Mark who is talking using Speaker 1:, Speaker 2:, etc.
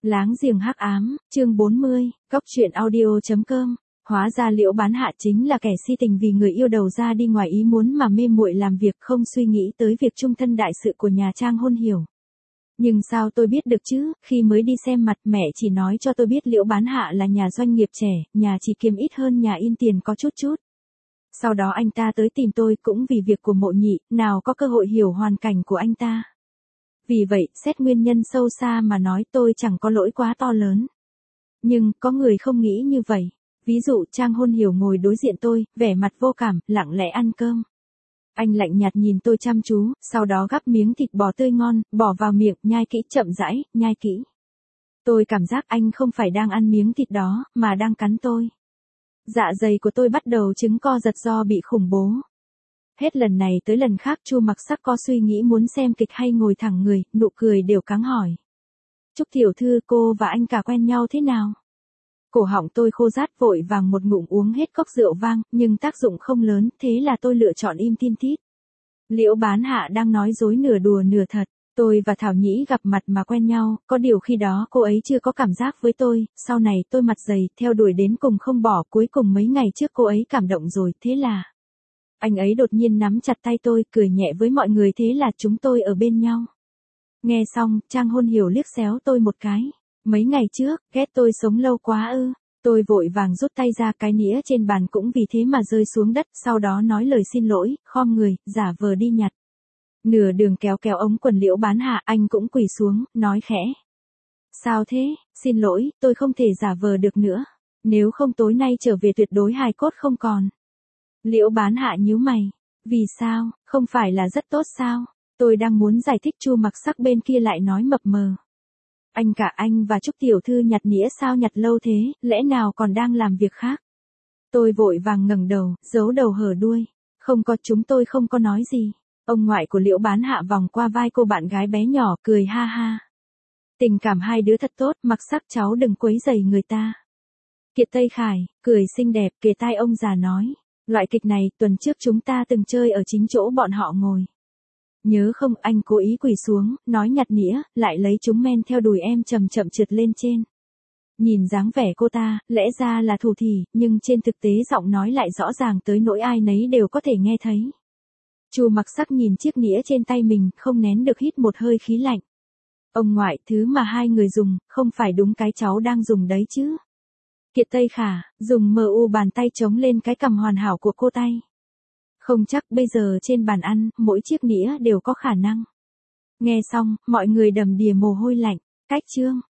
Speaker 1: Láng giềng hắc ám, chương 40, Cóc truyện audio.com. Hóa ra Liễu Bán Hạ chính là kẻ si tình vì người yêu đầu ra đi ngoài ý muốn mà mê muội làm việc, không suy nghĩ tới việc chung thân đại sự của nhà Trang Hôn Hiểu. Nhưng sao tôi biết được chứ, khi mới đi xem mặt mẹ chỉ nói cho tôi biết Liễu Bán Hạ là nhà doanh nghiệp trẻ, nhà chỉ kiếm ít hơn nhà in tiền có chút chút. Sau đó anh ta tới tìm tôi cũng vì việc của Mộ Nhị, nào có cơ hội hiểu hoàn cảnh của anh ta. Vì vậy, xét nguyên nhân sâu xa mà nói tôi chẳng có lỗi quá to lớn. Nhưng, có người không nghĩ như vậy. Ví dụ Trang Hôn Hiểu ngồi đối diện tôi, vẻ mặt vô cảm, lặng lẽ ăn cơm. Anh lạnh nhạt nhìn tôi chăm chú, sau đó gắp miếng thịt bò tươi ngon, bỏ vào miệng, nhai kỹ, chậm rãi, nhai kỹ. Tôi cảm giác anh không phải đang ăn miếng thịt đó, mà đang cắn tôi. Dạ dày của tôi bắt đầu chứng co giật do bị khủng bố. Hết lần này tới lần khác Chu Mặc Sắc có suy nghĩ muốn xem kịch hay ngồi thẳng người, nụ cười đều căng hỏi. Trúc tiểu thư, cô và anh cả quen nhau thế nào? Cổ họng tôi khô rát, vội vàng một ngụm uống hết cốc rượu vang, nhưng tác dụng không lớn, thế là tôi lựa chọn im tin tít. Liễu Bán Hạ đang nói dối nửa đùa nửa thật. Tôi và Thảo Nhĩ gặp mặt mà quen nhau, có điều khi đó cô ấy chưa có cảm giác với tôi, sau này tôi mặt dày, theo đuổi đến cùng không bỏ, cuối cùng mấy ngày trước cô ấy cảm động rồi, thế là... Anh ấy đột nhiên nắm chặt tay tôi, cười nhẹ với mọi người, thế là chúng tôi ở bên nhau. Nghe xong, Trang Hôn Hiểu liếc xéo tôi một cái. Mấy ngày trước, ghét tôi sống lâu quá ư. Tôi vội vàng rút tay ra, cái nĩa trên bàn cũng vì thế mà rơi xuống đất, sau đó nói lời xin lỗi, khom người, giả vờ đi nhặt. Nửa đường kéo kéo ống quần Liễu Bán Hạ, anh cũng quỳ xuống, nói khẽ. Sao thế, xin lỗi, tôi không thể giả vờ được nữa. Nếu không tối nay trở về tuyệt đối hài cốt không còn. Liễu Bán Hạ nhíu mày. Vì sao, không phải là rất tốt sao? Tôi đang muốn giải thích, Chu Mặc Sắc bên kia lại nói mập mờ. Anh cả anh và Trúc tiểu thư nhặt nĩa sao nhặt lâu thế, lẽ nào còn đang làm việc khác? Tôi vội vàng ngẩng đầu, giấu đầu hở đuôi. Không có, chúng tôi không có nói gì. Ông ngoại của Liễu Bán Hạ vòng qua vai cô bạn gái bé nhỏ, cười ha ha. Tình cảm hai đứa thật tốt, Mặc Sắc cháu đừng quấy rầy người ta. Kiệt Tây Khải, cười xinh đẹp, kề tai ông già nói. Loại kịch này, tuần trước chúng ta từng chơi ở chính chỗ bọn họ ngồi. Nhớ không, anh cố ý quỳ xuống, nói nhặt nĩa, lại lấy chúng men theo đùi em chậm chậm trượt lên trên. Nhìn dáng vẻ cô ta, lẽ ra là thủ thỉ, nhưng trên thực tế giọng nói lại rõ ràng tới nỗi ai nấy đều có thể nghe thấy. Chu Mặc Sắc nhìn chiếc nĩa trên tay mình, không nén được hít một hơi khí lạnh. Ông ngoại, thứ mà hai người dùng, không phải đúng cái cháu đang dùng đấy chứ. Kiệt Tây Khả, dùng mu bàn tay chống lên cái cằm hoàn hảo của cô tay. Không chắc bây giờ trên bàn ăn, mỗi chiếc nĩa đều có khả năng. Nghe xong, mọi người đầm đìa mồ hôi lạnh. Cách chương.